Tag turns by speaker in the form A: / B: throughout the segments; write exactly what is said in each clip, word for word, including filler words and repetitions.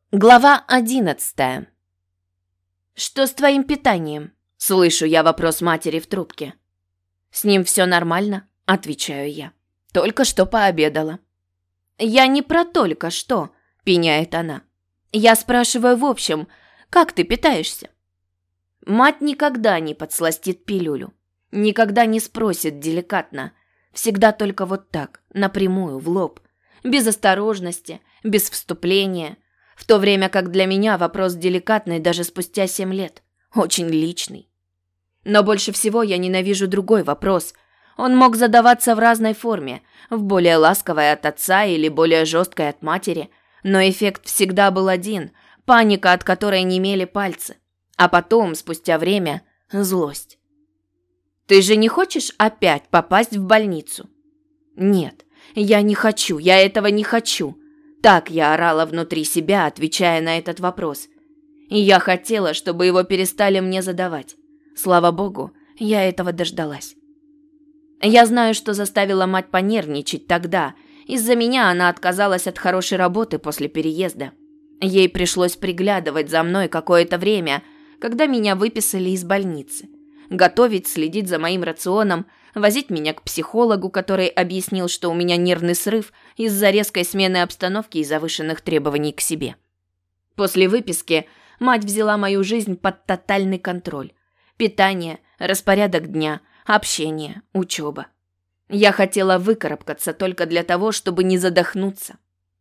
A: Глава одиннадцатая. «Что с твоим питанием?» – слышу я вопрос матери в трубке. «С ним все нормально», – отвечаю я. «Только что пообедала». «Я не про только что», – пеняет она. «Я спрашиваю в общем, как ты питаешься?» Мать никогда не подсластит пилюлю, никогда не спросит деликатно, всегда только вот так, напрямую, в лоб, без осторожности, без вступления, в то время как для меня вопрос деликатный даже спустя семь лет, очень личный. Но больше всего я ненавижу другой вопрос. Он мог задаваться в разной форме, в более ласковой от отца или более жесткой от матери, но эффект всегда был один, паника, от которой немели пальцы, а потом, спустя время, злость. «Ты же не хочешь опять попасть в больницу?» «Нет, я не хочу, я этого не хочу». Так я орала внутри себя, отвечая на этот вопрос. И я хотела, чтобы его перестали мне задавать. Слава богу, я этого дождалась. Я знаю, что заставила мать понервничать тогда. Из-за меня она отказалась от хорошей работы после переезда. Ей пришлось приглядывать за мной какое-то время, когда меня выписали из больницы. Готовить, следить за моим рационом, возить меня к психологу, который объяснил, что у меня нервный срыв из-за резкой смены обстановки и завышенных требований к себе. После выписки мать взяла мою жизнь под тотальный контроль. Питание, распорядок дня, общение, учеба. Я хотела выкарабкаться только для того, чтобы не задохнуться.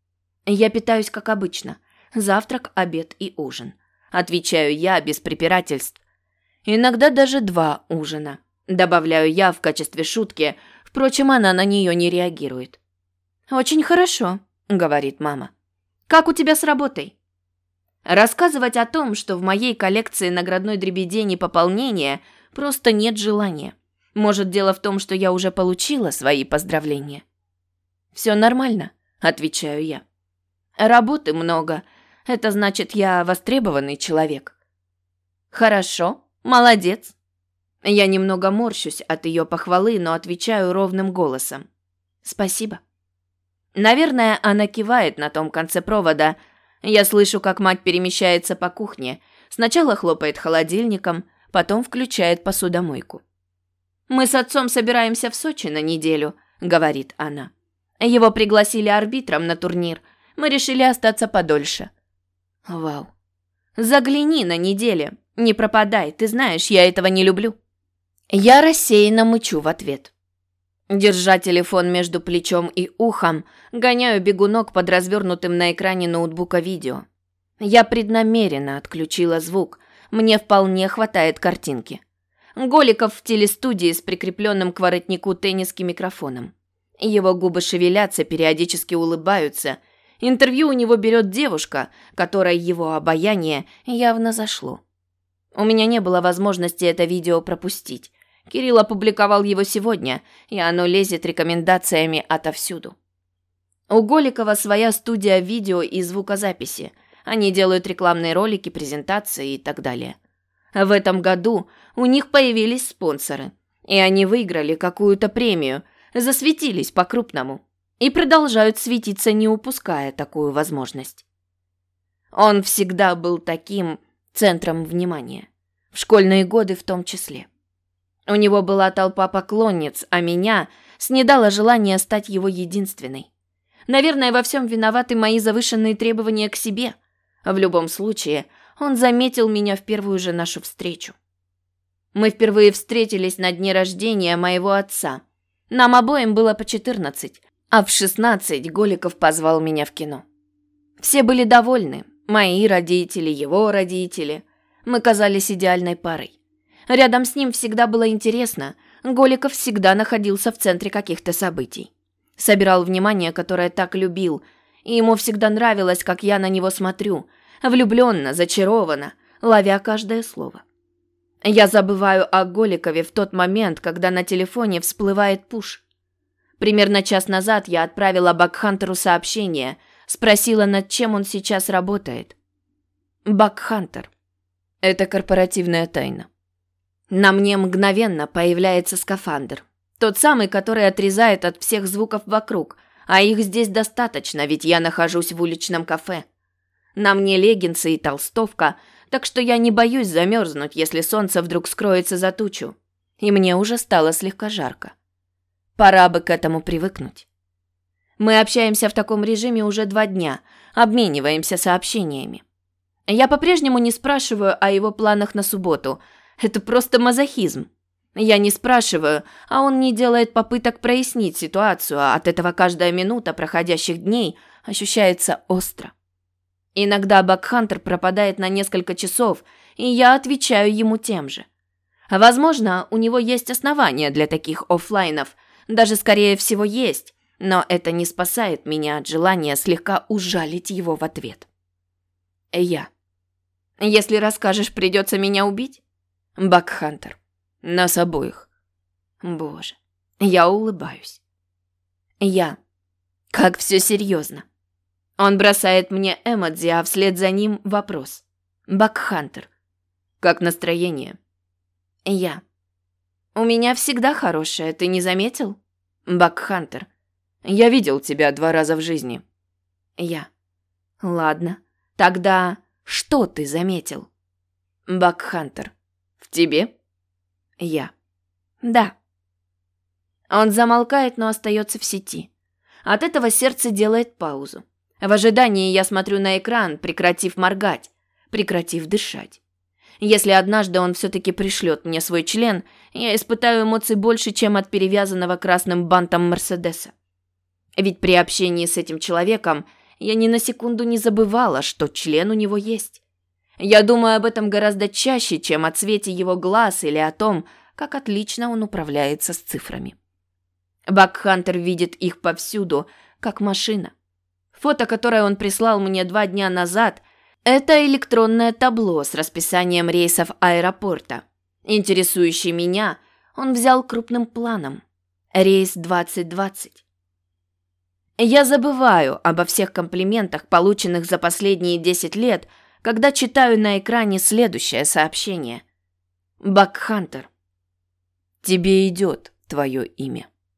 A: Я питаюсь как обычно. Завтрак, обед и ужин. Отвечаю я без препирательств. Иногда даже два ужина. Добавляю я в качестве шутки, впрочем, она на нее не реагирует. «Очень хорошо», — говорит мама. «Как у тебя с работой?» Рассказывать о том, что в моей коллекции наградной дребедени пополнения, просто нет желания. Может, дело в том, что я уже получила свои поздравления. «Все нормально», — отвечаю я. «Работы много. Это значит, я востребованный человек». «Хорошо. Молодец». Я немного морщусь от ее похвалы, но отвечаю ровным голосом. «Спасибо». Наверное, она кивает на том конце провода. Я слышу, как мать перемещается по кухне. Сначала хлопает холодильником, потом включает посудомойку. «Мы с отцом собираемся в Сочи на неделю», — говорит она. «Его пригласили арбитром на турнир. Мы решили остаться подольше». «Вау. Загляни на неделе. Не пропадай, ты знаешь, я этого не люблю». Я рассеянно мычу в ответ. Держа телефон между плечом и ухом, гоняю бегунок под развернутым на экране ноутбука видео. Я преднамеренно отключила звук, мне вполне хватает картинки. Голиков в телестудии с прикрепленным к воротнику тенниски микрофоном. Его губы шевелятся, периодически улыбаются. Интервью у него берет девушка, которой его обаяние явно зашло. У меня не было возможности это видео пропустить. Кирилл опубликовал его сегодня, и оно лезет рекомендациями отовсюду. У Голикова своя студия видео и звукозаписи. Они делают рекламные ролики, презентации и так далее. В этом году у них появились спонсоры, и они выиграли какую-то премию, засветились по-крупному и продолжают светиться, не упуская такую возможность. Он всегда был таким центром внимания, в школьные годы в том числе. У него была толпа поклонниц, а меня снедало желание стать его единственной. Наверное, во всем виноваты мои завышенные требования к себе. В любом случае, он заметил меня в первую же нашу встречу. Мы впервые встретились на дне рождения моего отца. Нам обоим было по четырнадцать, а в шестнадцать Голиков позвал меня в кино. Все были довольны. Мои родители, его родители. Мы казались идеальной парой. Рядом с ним всегда было интересно. Голиков всегда находился в центре каких-то событий. Собирал внимание, которое так любил. И ему всегда нравилось, как я на него смотрю. Влюбленно, зачарованно, ловя каждое слово. Я забываю о Голикове в тот момент, когда на телефоне всплывает пуш. Примерно час назад я отправила Бакхантеру сообщение. Спросила, над чем он сейчас работает. Бакхантер. Это корпоративная тайна. На мне мгновенно появляется скафандр. Тот самый, который отрезает от всех звуков вокруг, а их здесь достаточно, ведь я нахожусь в уличном кафе. На мне леггинсы и толстовка, так что я не боюсь замерзнуть, если солнце вдруг скроется за тучу. И мне уже стало слегка жарко. Пора бы к этому привыкнуть. Мы общаемся в таком режиме уже два дня, обмениваемся сообщениями. Я по-прежнему не спрашиваю о его планах на субботу. Это просто мазохизм. Я не спрашиваю, а он не делает попыток прояснить ситуацию, а от этого каждая минута проходящих дней ощущается остро. Иногда Бакхантер пропадает на несколько часов, и я отвечаю ему тем же. Возможно, у него есть основания для таких оффлайнов, даже скорее всего есть, но это не спасает меня от желания слегка ужалить его в ответ. Я. Если расскажешь, придется меня убить? Бакхантер. Нас обоих. Боже. Я улыбаюсь. Я. Как все серьезно. Он бросает мне эмодзи, а вслед за ним вопрос. Бакхантер. Как настроение? Я. У меня всегда хорошее, ты не заметил? Бакхантер. Я видел тебя два раза в жизни. Я. Ладно. Тогда что ты заметил? Бакхантер. В тебе? Я. Да. Он замолкает, но остается в сети. От этого сердце делает паузу. В ожидании я смотрю на экран, прекратив моргать, прекратив дышать. Если однажды он все-таки пришлет мне свой член, я испытаю эмоций больше, чем от перевязанного красным бантом Мерседеса. Ведь при общении с этим человеком я ни на секунду не забывала, что член у него есть. Я думаю об этом гораздо чаще, чем о цвете его глаз или о том, как отлично он управляется с цифрами. Бакхантер видит их повсюду, как машина. Фото, которое он прислал мне два дня назад, это электронное табло с расписанием рейсов аэропорта. Интересующий меня, он взял крупным планом. Рейс двадцать двадцать. Я забываю обо всех комплиментах, полученных за последние десять лет, когда читаю на экране следующее сообщение. Бакхантер. Тебе идет твое имя.